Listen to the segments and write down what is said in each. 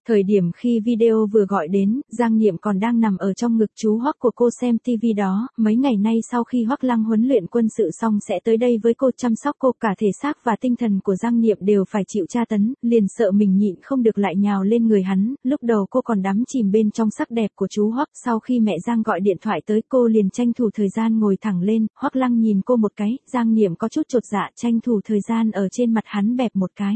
Thời điểm khi video vừa gọi đến, Giang Niệm còn đang nằm ở trong ngực chú Hoắc của cô xem TV đó, mấy ngày nay sau khi Hoắc Lăng huấn luyện quân sự xong sẽ tới đây với cô chăm sóc cô, cả thể xác và tinh thần của Giang Niệm đều phải chịu tra tấn, liền sợ mình nhịn không được lại nhào lên người hắn, lúc đầu cô còn đắm chìm bên trong sắc đẹp của chú Hoắc, sau khi mẹ Giang gọi điện thoại tới cô liền tranh thủ thời gian ngồi thẳng lên, Hoắc Lăng nhìn cô một cái, Giang Niệm có chút chột dạ tranh thủ thời gian ở trên mặt hắn bẹp một cái.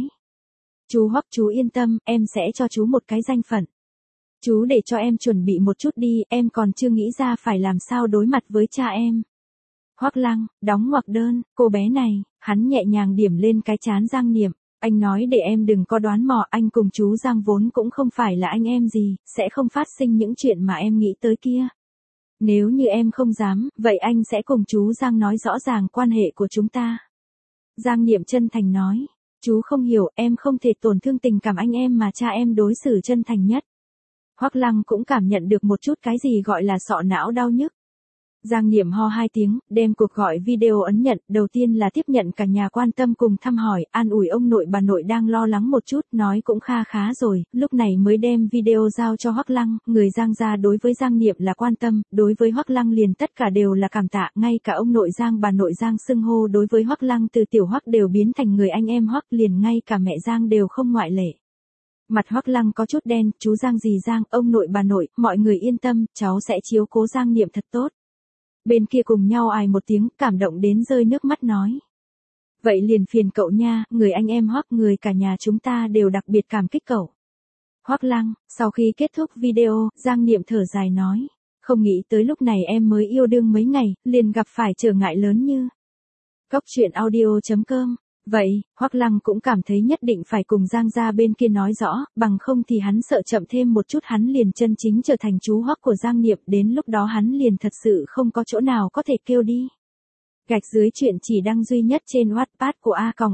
Chú Hoắc, chú yên tâm, em sẽ cho chú một cái danh phận. Chú để cho em chuẩn bị một chút đi, em còn chưa nghĩ ra phải làm sao đối mặt với cha em. Hoắc Lăng, đóng ngoặc đơn, cô bé này, hắn nhẹ nhàng điểm lên cái trán Giang Niệm, anh nói để em đừng có đoán mò, anh cùng chú Giang vốn cũng không phải là anh em gì, sẽ không phát sinh những chuyện mà em nghĩ tới kia. Nếu như em không dám, vậy anh sẽ cùng chú Giang nói rõ ràng quan hệ của chúng ta. Giang Niệm chân thành nói. Chú không hiểu, em không thể tổn thương tình cảm anh em mà cha em đối xử chân thành nhất. Hoắc Lăng cũng cảm nhận được một chút cái gì gọi là sọ não đau nhức. Giang Niệm ho 2 tiếng, đem cuộc gọi video ấn nhận, đầu tiên là tiếp nhận cả nhà quan tâm cùng thăm hỏi, an ủi ông nội bà nội đang lo lắng một chút, nói cũng kha khá rồi, lúc này mới đem video giao cho Hoắc Lăng, người Giang gia đối với Giang Niệm là quan tâm, đối với Hoắc Lăng liền tất cả đều là cảm tạ, ngay cả ông nội Giang bà nội Giang xưng hô đối với Hoắc Lăng từ tiểu Hoắc đều biến thành người anh em Hoắc, liền ngay cả mẹ Giang đều không ngoại lệ. Mặt Hoắc Lăng có chút đen, chú Giang dì Giang, ông nội bà nội, mọi người yên tâm, cháu sẽ chiếu cố Giang Niệm thật tốt. Bên kia cùng nhau ài một tiếng, cảm động đến rơi nước mắt nói. Vậy liền phiền cậu nha, người anh em Hoắc, người cả nhà chúng ta đều đặc biệt cảm kích cậu. Hoắc Lăng, sau khi kết thúc video, Giang Niệm thở dài nói. Không nghĩ tới lúc này em mới yêu đương mấy ngày, liền gặp phải trở ngại lớn như. Cóc truyện audio.com. Vậy, Hoắc Lăng cũng cảm thấy nhất định phải cùng Giang gia bên kia nói rõ, bằng không thì hắn sợ chậm thêm một chút hắn liền chân chính trở thành chú Hoắc của Giang Niệm, đến lúc đó hắn liền thật sự không có chỗ nào có thể kêu đi. Gạch dưới chuyện chỉ đăng duy nhất trên Wattpad của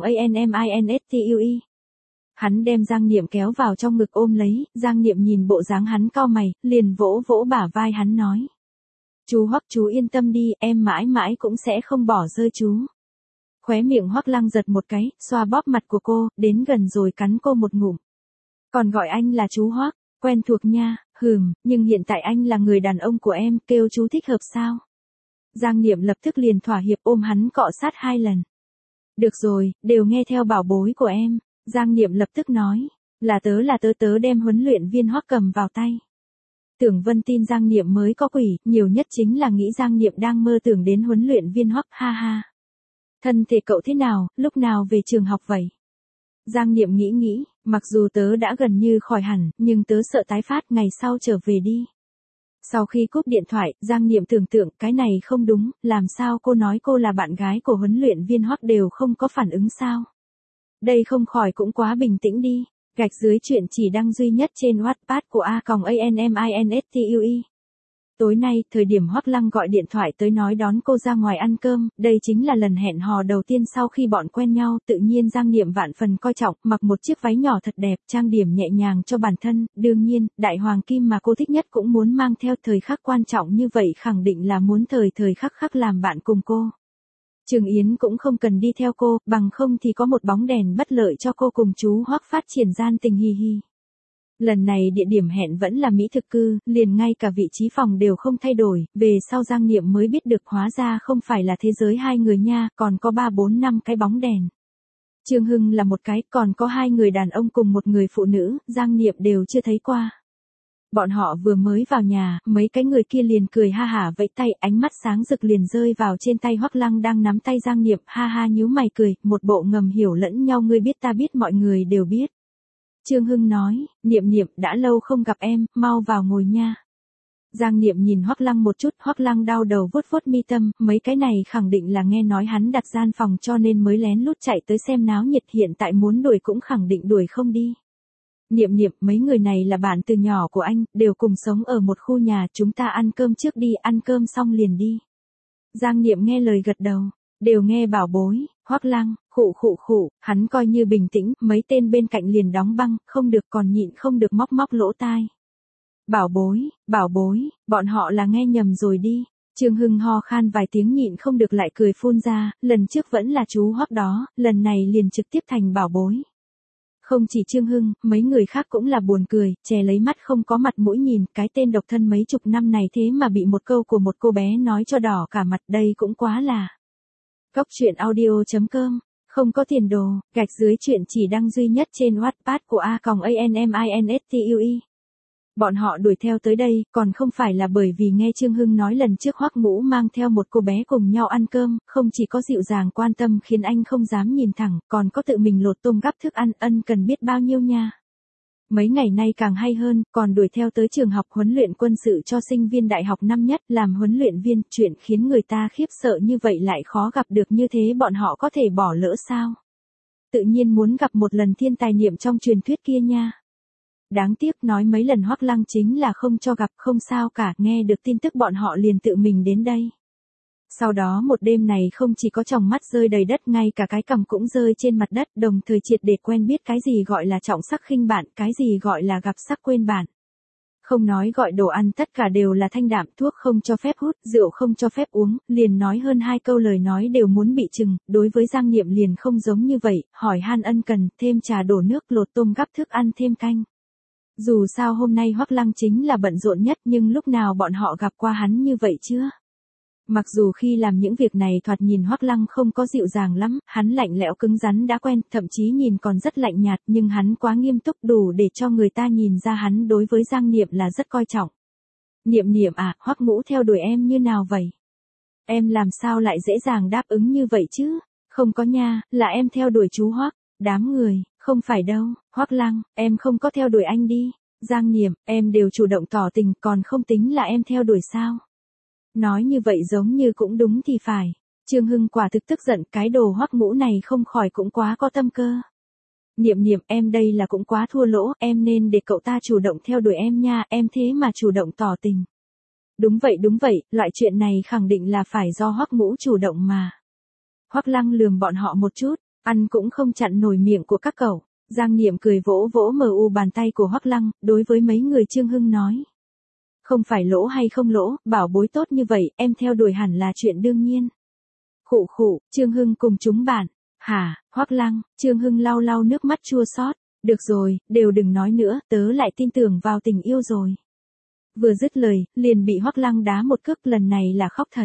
A.ANMINSTUE. Hắn đem Giang Niệm kéo vào trong ngực ôm lấy, Giang Niệm nhìn bộ dáng hắn cau mày, liền vỗ vỗ bả vai hắn nói. Chú Hoắc, chú yên tâm đi, em mãi mãi cũng sẽ không bỏ rơi chú. Khóe miệng Hoắc Lăng giật một cái, xoa bóp mặt của cô, đến gần rồi cắn cô một ngụm. Còn gọi anh là chú Hoắc, quen thuộc nha, nhưng hiện tại anh là người đàn ông của em, kêu chú thích hợp sao? Giang Niệm lập tức liền thỏa hiệp ôm hắn cọ sát 2 lần. Được rồi, đều nghe theo bảo bối của em, Giang Niệm lập tức nói, là tớ đem huấn luyện viên Hoắc cầm vào tay. Tưởng Vân tin Giang Niệm mới có quỷ, nhiều nhất chính là nghĩ Giang Niệm đang mơ tưởng đến huấn luyện viên Hoắc, ha ha. Thân thể cậu thế nào, lúc nào về trường học vậy? Giang Niệm nghĩ, mặc dù tớ đã gần như khỏi hẳn, nhưng tớ sợ tái phát, ngày sau trở về đi. Sau khi cúp điện thoại, Giang Niệm tưởng tượng cái này không đúng, làm sao cô nói cô là bạn gái của huấn luyện viên Hoắc đều không có phản ứng sao? Đây không khỏi cũng quá bình tĩnh đi. Gạch dưới chuyện chỉ đăng duy nhất trên Wattpad của A.ANMINSTUE. Tối nay, thời điểm Hoắc Lăng gọi điện thoại tới nói đón cô ra ngoài ăn cơm, đây chính là lần hẹn hò đầu tiên sau khi bọn quen nhau, tự nhiên Giang Niệm vạn phần coi trọng, mặc một chiếc váy nhỏ thật đẹp, trang điểm nhẹ nhàng cho bản thân, đương nhiên, đại hoàng kim mà cô thích nhất cũng muốn mang theo, thời khắc quan trọng như vậy khẳng định là muốn thời khắc làm bạn cùng cô. Trường Yến cũng không cần đi theo cô, bằng không thì có một bóng đèn bất lợi cho cô cùng chú Hoắc phát triển gian tình hi hi. Lần này địa điểm hẹn vẫn là Mỹ thực cư, liền ngay cả vị trí phòng đều không thay đổi, về sau Giang Niệm mới biết được hóa ra không phải là thế giới 2 người nha, còn có 3, 4, 5 cái bóng đèn. Trương Hưng là một cái, còn có 2 người đàn ông cùng một người phụ nữ, Giang Niệm đều chưa thấy qua. Bọn họ vừa mới vào nhà, mấy cái người kia liền cười ha hả vẫy tay, ánh mắt sáng rực liền rơi vào trên tay Hoắc Lăng đang nắm tay Giang Niệm, ha ha nhíu mày cười, một bộ ngầm hiểu lẫn nhau, ngươi biết ta biết mọi người đều biết. Trương Hưng nói, Niệm Niệm, đã lâu không gặp em, mau vào ngồi nha. Giang Niệm nhìn Hoắc Lăng một chút, Hoắc Lăng đau đầu vuốt vuốt mi tâm, mấy cái này khẳng định là nghe nói hắn đặt gian phòng cho nên mới lén lút chạy tới xem náo nhiệt, hiện tại muốn đuổi cũng khẳng định đuổi không đi. Niệm Niệm, mấy người này là bạn từ nhỏ của anh, đều cùng sống ở một khu nhà, chúng ta ăn cơm trước đi, ăn cơm xong liền đi. Giang Niệm nghe lời gật đầu, đều nghe bảo bối. Hoắc Lăng, khụ, hắn coi như bình tĩnh, mấy tên bên cạnh liền đóng băng, không được còn nhịn không được móc lỗ tai. Bảo bối, bọn họ là nghe nhầm rồi đi. Trương Hưng ho khan vài tiếng nhịn không được lại cười phun ra, lần trước vẫn là chú Hoắc đó, lần này liền trực tiếp thành bảo bối. Không chỉ Trương Hưng, mấy người khác cũng là buồn cười, chè lấy mắt không có mặt mũi nhìn, cái tên độc thân mấy chục năm này thế mà bị một câu của một cô bé nói cho đỏ cả mặt, đây cũng quá là. Cóc truyện audio.com, không có tiền đồ, gạch dưới chuyện chỉ đăng duy nhất trên Wattpad của A.ANMINSTUE. Bọn họ đuổi theo tới đây, còn không phải là bởi vì nghe Trương Hưng nói lần trước Hoắc Ngũ mang theo một cô bé cùng nhau ăn cơm, không chỉ có dịu dàng quan tâm khiến anh không dám nhìn thẳng, còn có tự mình lột tôm gắp thức ăn, ân cần biết bao nhiêu nha. Mấy ngày nay càng hay hơn, còn đuổi theo tới trường học huấn luyện quân sự cho sinh viên đại học năm nhất làm huấn luyện viên, chuyện khiến người ta khiếp sợ như vậy lại khó gặp được như thế, bọn họ có thể bỏ lỡ sao? Tự nhiên muốn gặp một lần thiên tài niệm trong truyền thuyết kia nha. Đáng tiếc nói mấy lần Hoắc Lăng chính là không cho gặp, không sao cả, nghe được tin tức bọn họ liền tự mình đến đây. Sau đó một đêm này không chỉ có tròng mắt rơi đầy đất, ngay cả cái cằm cũng rơi trên mặt đất, đồng thời triệt để quen biết cái gì gọi là trọng sắc khinh bạn, cái gì gọi là gặp sắc quên bạn. Không nói gọi đồ ăn, tất cả đều là thanh đạm, thuốc không cho phép hút, rượu không cho phép uống, liền nói hơn 2 câu lời nói đều muốn bị trừng, đối với Giang Niệm liền không giống như vậy, hỏi han ân cần, thêm trà đổ nước, lột tôm gắp thức ăn thêm canh. Dù sao hôm nay Hoắc Lăng chính là bận rộn nhất, nhưng lúc nào bọn họ gặp qua hắn như vậy chưa? Mặc dù khi làm những việc này thoạt nhìn Hoắc Lăng không có dịu dàng lắm, hắn lạnh lẽo cứng rắn đã quen, thậm chí nhìn còn rất lạnh nhạt, nhưng hắn quá nghiêm túc đủ để cho người ta nhìn ra hắn đối với Giang Niệm là rất coi trọng. Niệm Niệm à, Hoắc Ngũ theo đuổi em như nào vậy? Em làm sao lại dễ dàng đáp ứng như vậy chứ? Không có nha, là em theo đuổi chú Hoắc. Đám người, không phải đâu, Hoắc Lăng, em không có theo đuổi anh đi. Giang Niệm, em đều chủ động tỏ tình, còn không tính là em theo đuổi sao? Nói như vậy giống như cũng đúng thì phải. Trương Hưng quả thực tức giận, cái đồ Hoắc Ngũ này không khỏi cũng quá có tâm cơ. Niệm Niệm, em đây là cũng quá thua lỗ, em nên để cậu ta chủ động theo đuổi em nha, em thế mà chủ động tỏ tình. Đúng vậy, loại chuyện này khẳng định là phải do Hoắc Ngũ chủ động mà. Hoắc Lăng lườm bọn họ một chút, ăn cũng không chặn nổi miệng của các cậu. Giang Niệm cười vỗ vỗ bàn tay của Hoắc Lăng, đối với mấy người Trương Hưng nói. Không phải lỗ hay không lỗ, bảo bối tốt như vậy, em theo đuổi hẳn là chuyện đương nhiên. Khụ khụ, Trương Hưng cùng chúng bạn. Hả, Hoắc Lăng, Trương Hưng lau lau nước mắt chua xót. Được rồi, đều đừng nói nữa, tớ lại tin tưởng vào tình yêu rồi. Vừa dứt lời, liền bị Hoắc Lăng đá một cước, lần này là khóc thật.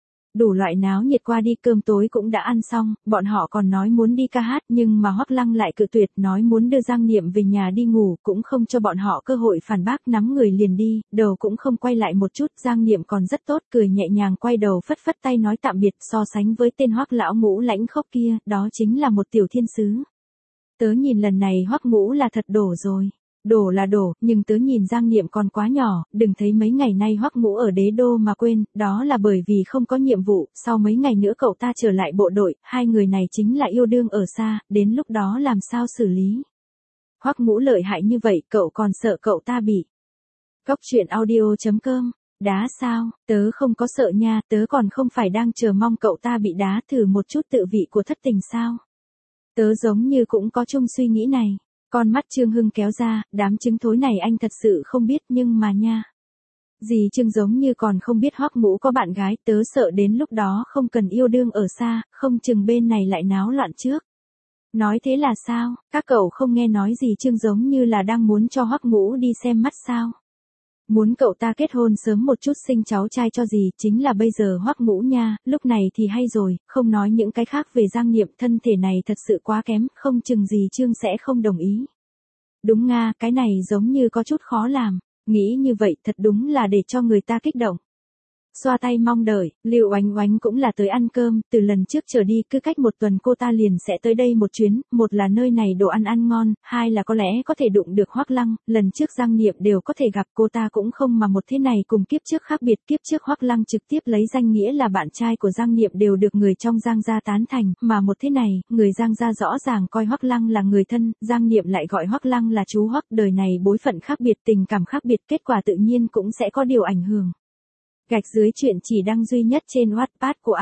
Đủ loại náo nhiệt qua đi, cơm tối cũng đã ăn xong, bọn họ còn nói muốn đi ca hát, nhưng mà Hoắc Lăng lại cự tuyệt, nói muốn đưa Giang Niệm về nhà đi ngủ, cũng không cho bọn họ cơ hội phản bác, nắm người liền đi, đầu cũng không quay lại một chút. Giang Niệm còn rất tốt, cười nhẹ nhàng quay đầu phất phất tay nói tạm biệt, so sánh với tên Hoắc lão Ngũ lãnh khốc kia, đó chính là một tiểu thiên sứ. Tớ nhìn lần này Hoắc Ngũ là thật đổ rồi. Đổ là đổ, nhưng tớ nhìn Giang Niệm còn quá nhỏ, đừng thấy mấy ngày nay Hoắc Ngũ ở Đế Đô mà quên, đó là bởi vì không có nhiệm vụ, sau mấy ngày nữa cậu ta trở lại bộ đội, hai người này chính là yêu đương ở xa, đến lúc đó làm sao xử lý. Hoắc Ngũ lợi hại như vậy, cậu còn sợ cậu ta bị. Cóc truyện audio.com, đá sao, tớ không có sợ nha, tớ còn không phải đang chờ mong cậu ta bị đá thử một chút tự vị của thất tình sao. Tớ giống như cũng có chung suy nghĩ này. Con mắt Trương Hưng kéo ra, đám trứng thối này anh thật sự không biết, nhưng mà nha. Dì Trương giống như còn không biết Hoắc Ngũ có bạn gái, tớ sợ đến lúc đó không cần yêu đương ở xa, không chừng bên này lại náo loạn trước. Nói thế là sao, các cậu không nghe nói dì Trương giống như là đang muốn cho Hoắc Ngũ đi xem mắt sao? Muốn cậu ta kết hôn sớm một chút sinh cháu trai cho dì, chính là bây giờ Hoắc Ngũ nha, lúc này thì hay rồi, không nói những cái khác về Giang Niệm, thân thể này thật sự quá kém, không chừng dì Trương sẽ không đồng ý. Đúng nga, cái này giống như có chút khó làm, nghĩ như vậy thật đúng là để cho người ta kích động. Xoa tay mong đợi, Lưu Oánh Oánh cũng là tới ăn cơm, từ lần trước trở đi cứ cách một tuần cô ta liền sẽ tới đây một chuyến, một là nơi này đồ ăn ăn ngon, hai là có lẽ có thể đụng được Hoắc Lăng, lần trước Giang Niệm đều có thể gặp, cô ta cũng không mà một thế này cùng kiếp trước khác biệt, kiếp trước Hoắc Lăng trực tiếp lấy danh nghĩa là bạn trai của Giang Niệm đều được người trong Giang gia tán thành, mà một thế này, người Giang gia rõ ràng coi Hoắc Lăng là người thân, Giang Niệm lại gọi Hoắc Lăng là chú Hoắc, đời này bối phận khác biệt, tình cảm khác biệt, kết quả tự nhiên cũng sẽ có điều ảnh hưởng. Gạch dưới chuyện chỉ đăng duy nhất trên Wattpad của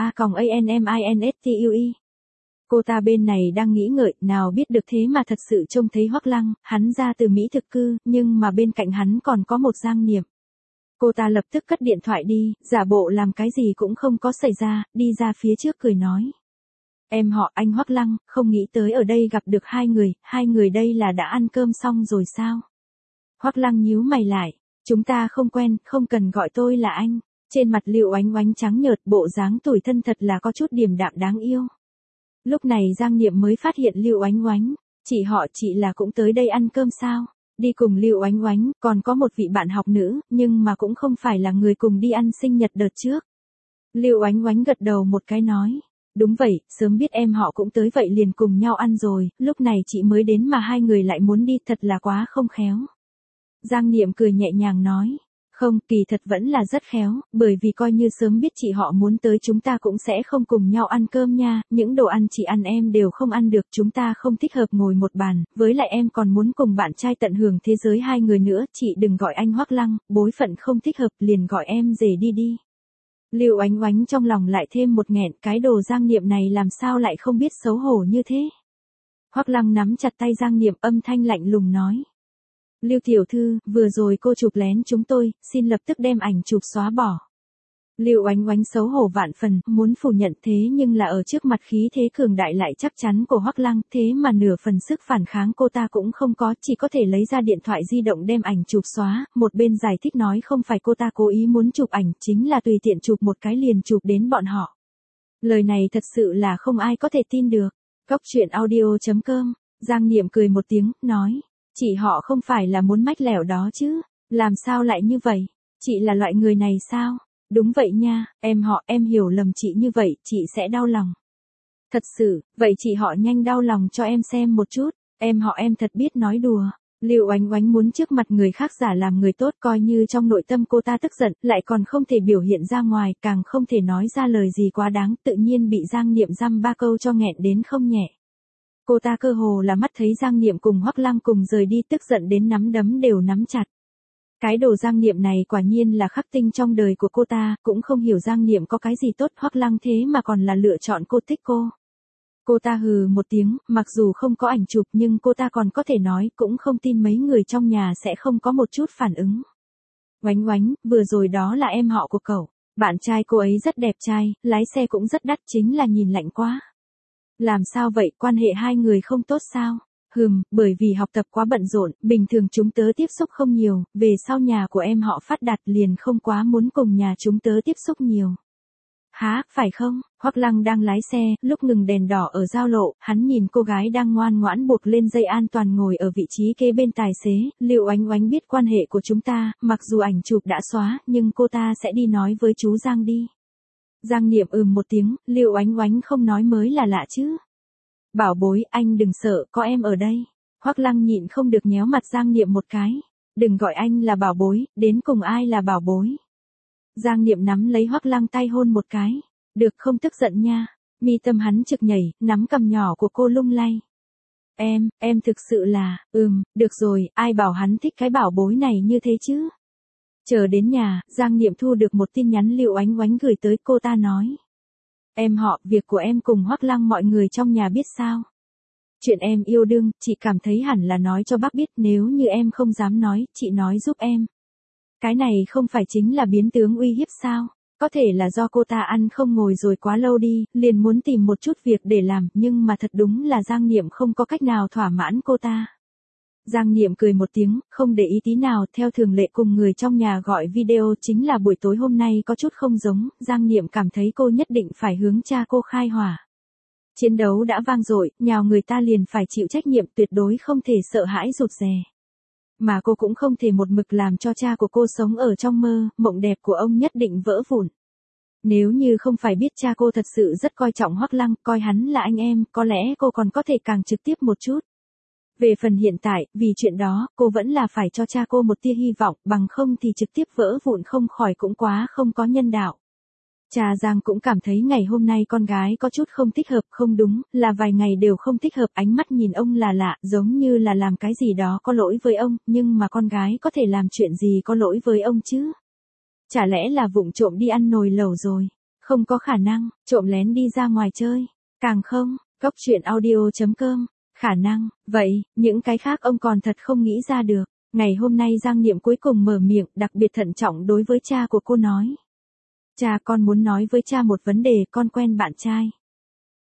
A.ANMINSTUE. Cô ta bên này đang nghĩ ngợi, nào biết được thế mà thật sự trông thấy Hoắc Lăng, hắn ra từ Mỹ thực cư, nhưng mà bên cạnh hắn còn có một Giang Niệm. Cô ta lập tức cất điện thoại đi, giả bộ làm cái gì cũng không có xảy ra, đi ra phía trước cười nói. Em họ anh Hoắc Lăng, không nghĩ tới ở đây gặp được hai người đây là đã ăn cơm xong rồi sao? Hoắc Lăng nhíu mày lại, chúng ta không quen, không cần gọi tôi là anh. Trên mặt Lưu Oánh Oánh trắng nhợt, bộ dáng tủi thân thật là có chút điềm đạm đáng yêu. Lúc này Giang Niệm mới phát hiện Lưu Oánh Oánh, chị là cũng tới đây ăn cơm sao? Đi cùng Lưu Oánh Oánh, còn có một vị bạn học nữ, nhưng mà cũng không phải là người cùng đi ăn sinh nhật đợt trước. Lưu Oánh Oánh gật đầu một cái nói, đúng vậy, sớm biết em họ cũng tới vậy liền cùng nhau ăn rồi, lúc này chị mới đến mà hai người lại muốn đi, thật là quá không khéo. Giang Niệm cười nhẹ nhàng nói, không, kỳ thật vẫn là rất khéo, bởi vì coi như sớm biết chị họ muốn tới chúng ta cũng sẽ không cùng nhau ăn cơm nha, những đồ ăn chị ăn em đều không ăn được, chúng ta không thích hợp ngồi một bàn, với lại em còn muốn cùng bạn trai tận hưởng thế giới hai người nữa, chị đừng gọi anh Hoắc Lăng, bối phận không thích hợp, liền gọi em Rể đi. Lưu Oánh Oánh trong lòng lại thêm một nghẹn, cái đồ Giang Niệm này làm sao lại không biết xấu hổ như thế. Hoắc Lăng nắm chặt tay Giang Niệm, âm thanh lạnh lùng nói. Lưu tiểu thư, vừa rồi cô chụp lén chúng tôi, xin lập tức đem ảnh chụp xóa bỏ. Lưu Oánh Oánh xấu hổ vạn phần, muốn phủ nhận thế nhưng là ở trước mặt khí thế cường đại lại chắc chắn của Hoắc Lăng, thế mà nửa phần sức phản kháng cô ta cũng không có, chỉ có thể lấy ra điện thoại di động đem ảnh chụp xóa, một bên giải thích nói không phải cô ta cố ý muốn chụp ảnh, chính là tùy tiện chụp một cái liền chụp đến bọn họ. Lời này thật sự là không ai có thể tin được. Cóc truyện audio.com, Giang Niệm cười một tiếng, nói. Chị họ không phải là muốn mách lẻo đó chứ, làm sao lại như vậy, chị là loại người này sao? Đúng vậy nha, em hiểu lầm chị như vậy, chị sẽ đau lòng. Thật sự, vậy chị họ nhanh đau lòng cho em xem một chút, em thật biết nói đùa. Lưu Oánh Oánh muốn trước mặt người khác giả làm người tốt, coi như trong nội tâm cô ta tức giận, lại còn không thể biểu hiện ra ngoài, càng không thể nói ra lời gì quá đáng, tự nhiên bị Giang Niệm dăm ba câu cho nghẹn đến không nhẹ. Cô ta cơ hồ là mắt thấy Giang Niệm cùng Hoắc Lăng cùng rời đi, tức giận đến nắm đấm đều nắm chặt. Cái đồ Giang Niệm này quả nhiên là khắc tinh trong đời của cô ta, cũng không hiểu Giang Niệm có cái gì tốt, Hoắc Lăng thế mà còn là lựa chọn cô, thích cô. Cô ta hừ một tiếng, mặc dù không có ảnh chụp nhưng cô ta còn có thể nói, cũng không tin mấy người trong nhà sẽ không có một chút phản ứng. Oánh Oánh, vừa rồi đó là em họ của cậu, bạn trai cô ấy rất đẹp trai, lái xe cũng rất đắt, chính là nhìn lạnh quá. Làm sao vậy, quan hệ hai người không tốt sao? Bởi vì học tập quá bận rộn, bình thường chúng tớ tiếp xúc không nhiều, về sau nhà của em họ phát đạt liền không quá muốn cùng nhà chúng tớ tiếp xúc nhiều. Hả, phải không? Hoắc Lăng đang lái xe, lúc ngừng đèn đỏ ở giao lộ, hắn nhìn cô gái đang ngoan ngoãn buộc lên dây an toàn ngồi ở vị trí kế bên tài xế, Lưu Oánh Oánh biết quan hệ của chúng ta, mặc dù ảnh chụp đã xóa, nhưng cô ta sẽ đi nói với chú Giang đi. Giang Niệm một tiếng, Lưu Oánh Oánh không nói mới là lạ chứ. Bảo bối, anh đừng sợ, có em ở đây. Hoắc Lăng nhịn không được nhéo mặt Giang Niệm một cái. Đừng gọi anh là bảo bối, đến cùng ai là bảo bối. Giang Niệm nắm lấy Hoắc Lăng tay hôn một cái. Được không, tức giận nha. Mi tâm hắn trực nhảy, nắm cằm nhỏ của cô lung lay. Em thực sự là, được rồi, ai bảo hắn thích cái bảo bối này như thế chứ. Chờ đến nhà, Giang Niệm thu được một tin nhắn Lưu Oánh Oánh gửi tới, cô ta nói. Em họ, việc của em cùng Hoắc Lăng mọi người trong nhà biết sao? Chuyện em yêu đương, chị cảm thấy hẳn là nói cho bác biết, nếu như em không dám nói, chị nói giúp em. Cái này không phải chính là biến tướng uy hiếp sao? Có thể là do cô ta ăn không ngồi rồi quá lâu đi, liền muốn tìm một chút việc để làm, nhưng mà thật đúng là Giang Niệm không có cách nào thỏa mãn cô ta. Giang Niệm cười một tiếng, không để ý tí nào, theo thường lệ cùng người trong nhà gọi video, chính là buổi tối hôm nay có chút không giống, Giang Niệm cảm thấy cô nhất định phải hướng cha cô khai hỏa. Chiến đấu đã vang dội, nhào người ta liền phải chịu trách nhiệm, tuyệt đối không thể sợ hãi rụt rè. Mà cô cũng không thể một mực làm cho cha của cô sống ở trong mơ, mộng đẹp của ông nhất định vỡ vụn. Nếu như không phải biết cha cô thật sự rất coi trọng Hoắc Lăng, coi hắn là anh em, có lẽ cô còn có thể càng trực tiếp một chút. Về phần hiện tại, vì chuyện đó, cô vẫn là phải cho cha cô một tia hy vọng, bằng không thì trực tiếp vỡ vụn không khỏi cũng quá không có nhân đạo. Cha Giang cũng cảm thấy ngày hôm nay con gái có chút không thích hợp, không đúng, là vài ngày đều không thích hợp, ánh mắt nhìn ông là lạ, giống như là làm cái gì đó có lỗi với ông, nhưng mà con gái có thể làm chuyện gì có lỗi với ông chứ? Chả lẽ là vụng trộm đi ăn nồi lẩu rồi? Không có khả năng, trộm lén đi ra ngoài chơi, càng không, cóc truyện audio.com. Khả năng, vậy, những cái khác ông còn thật không nghĩ ra được. Ngày hôm nay Giang Niệm cuối cùng mở miệng, đặc biệt thận trọng đối với cha của cô nói. Cha, con muốn nói với cha một vấn đề, con quen bạn trai.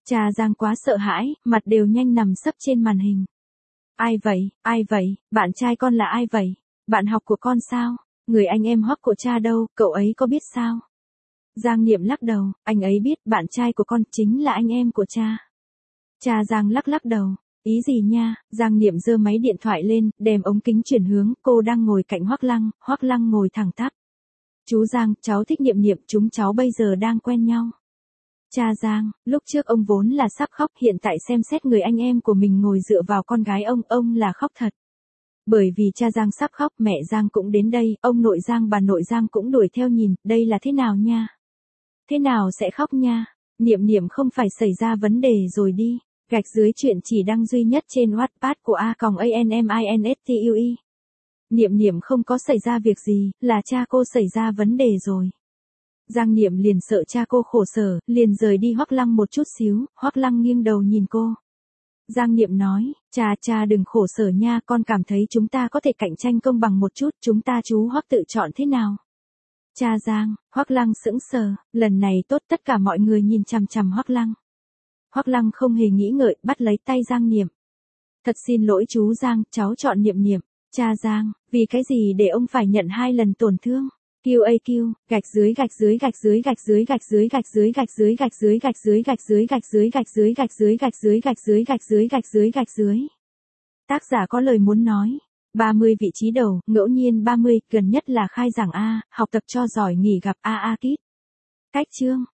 Cha Giang quá sợ hãi, mặt đều nhanh nằm sấp trên màn hình. Ai vậy, ai vậy, bạn trai con là ai vậy? Bạn học của con sao? Người anh em Hoắc của cha đâu, cậu ấy có biết sao? Giang Niệm lắc đầu, anh ấy biết bạn trai của con chính là anh em của cha. Cha Giang lắc lắc đầu, ý gì nha? Giang Niệm giơ máy điện thoại lên, đem ống kính chuyển hướng, cô đang ngồi cạnh Hoắc Lăng ngồi thẳng tắp. Chú Giang, cháu thích Niệm Niệm, chúng cháu bây giờ đang quen nhau. Cha Giang, lúc trước ông vốn là sắp khóc, hiện tại xem xét người anh em của mình ngồi dựa vào con gái ông là khóc thật. Bởi vì cha Giang sắp khóc, mẹ Giang cũng đến đây, ông nội Giang bà nội Giang cũng đuổi theo nhìn, đây là thế nào nha? Thế nào sẽ khóc nha? Niệm Niệm không phải xảy ra vấn đề rồi đi. Gạch dưới chuyện chỉ đăng duy nhất trên Wattpad của A.ANMINSTUE. Niệm Niệm không có xảy ra việc gì, là cha cô xảy ra vấn đề rồi. Giang Niệm liền sợ cha cô khổ sở, liền rời đi Hoắc Lăng một chút xíu, Hoắc Lăng nghiêng đầu nhìn cô. Giang Niệm nói, cha đừng khổ sở nha, con cảm thấy chúng ta có thể cạnh tranh công bằng một chút, chúng ta chú Hoắc tự chọn thế nào? Cha Giang, Hoắc Lăng sững sờ, lần này tốt, tất cả mọi người nhìn chằm chằm Hoắc Lăng. Hoắc Lăng không hề nghĩ ngợi, bắt lấy tay Giang Niệm. Thật xin lỗi chú Giang, cháu chọn Niệm Niệm. Cha Giang, vì cái gì để ông phải nhận 2 lần tổn thương? QAQ, gạch dưới gạch dưới gạch dưới gạch dưới gạch dưới gạch dưới gạch dưới gạch dưới gạch dưới gạch dưới gạch dưới gạch dưới gạch dưới gạch dưới gạch dưới gạch dưới gạch dưới gạch dưới. Tác giả có lời muốn nói. 30 vị trí đầu, ngẫu nhiên 30, gần nhất là khai giảng A, học tập cho giỏi nghỉ gặp AA Kids. Cách chương.